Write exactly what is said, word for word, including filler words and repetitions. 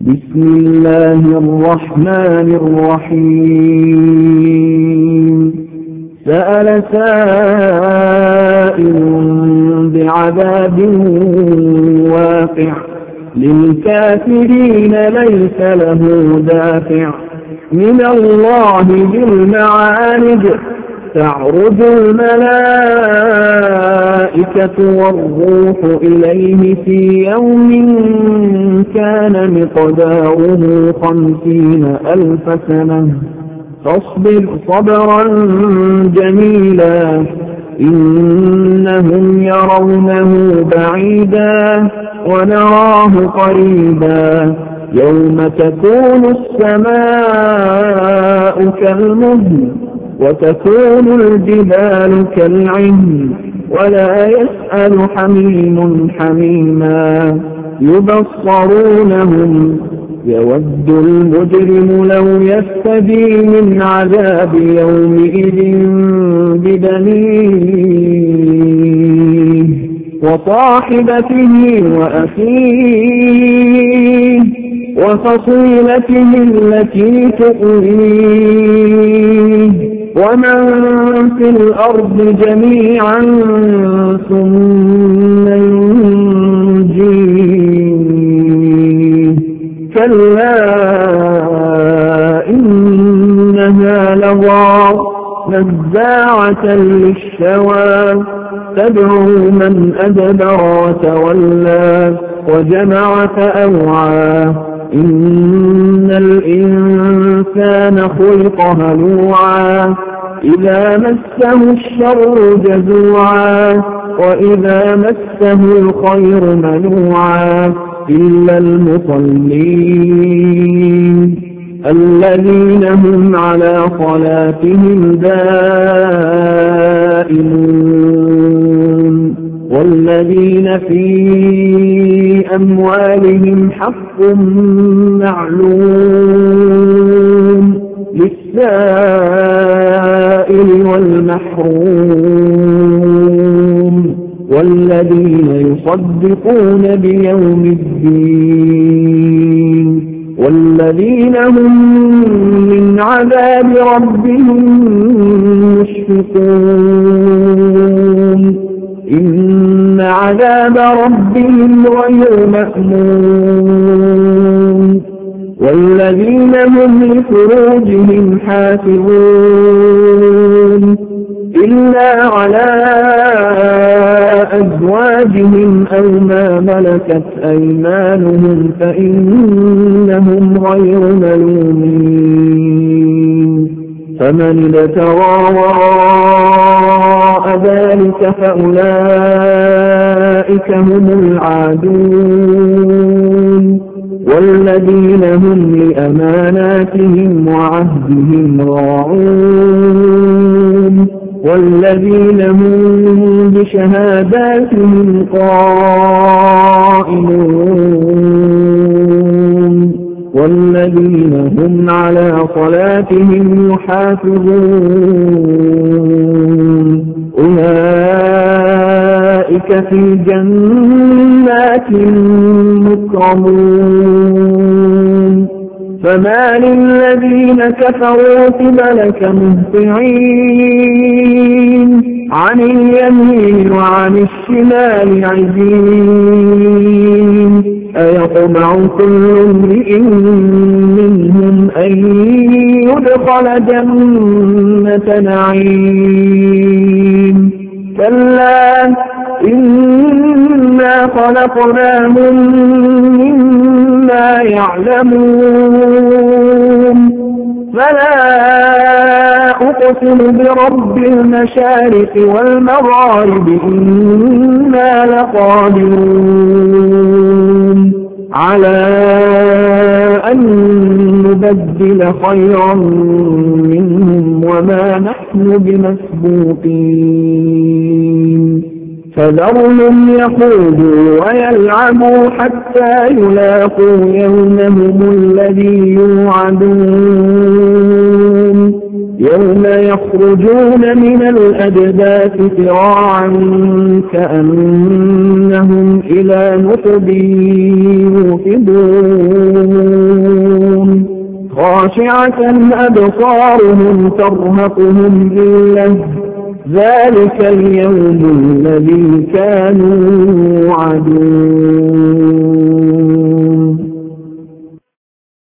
بسم الله الرحمن الرحيم سأل سائل بعذاب واقع للكافرين ليس له دافع من الله ذي المعارج تعرج الملائكة والروح إليه في يوم كان مقداره خمسين ألف سنة فاصبر صبرا جميلا إنهم يرونه بعيدا ونراه قريبا يوم تكون السماء كالمهل وتكون الجبال كالعهن ولا يسأل حميم حميما يبصرونهم يود المجرم لو يفتدي من عذاب يومئذ ببنيه وصاحبته وأخيه وفصيلته التي تؤويه ومن في الأرض جميعا ثم ينجيه كلا إنها لظى نزاعة للشوى تدعو من أدبر وتولى وجمع فأوعى إن الإنسان خلق هلوعا إذا مسه الشر جزوعا وإذا مسه الخير منوعا إلا المصلين الذين هم على صلاتهم دائمون والذين في أموالهم حق معلوم للسائل والمحروم والذين يصدقون بيوم الدين والذين هم من عذاب ربهم مشفقون إن عذاب ربهم غير مأمون والذين هم لفروجهم حافظون إلا على أزواجهم أو ما ملكت أيمانهم فإنهم غير ملومين فمن ابتغى وراء ذلك فأولئك هم العادون والذين هم لأماناتهم وعهدهم راعون والذين هم بشهاداتهم قائمون والذين هم على صلاتهم يحافظون أولئك في جنات مكرمون فما للذين كفروا قبلك مهطعين عن اليمين وعن الشمال عزين أيطمع كل امرئ منهم أن يدخل جنة نعيم كلا إنا خلقناهم مما يعلمون فلا أقسم برب المشارق والمغارب إنا لقادرون على أن نبدل خيرا منهم وما نحن بمسبوقين فذرهم يخوضوا ويلعبوا حتى يلاقوا يومهم الذي يوعدون يوم يخرجون من الأجداث سراعا كأنهم إلى نصب يوفدون خاشعة أبصارهم ترهقهم ذلة ذلك اليوم الذي كانوا يوعدون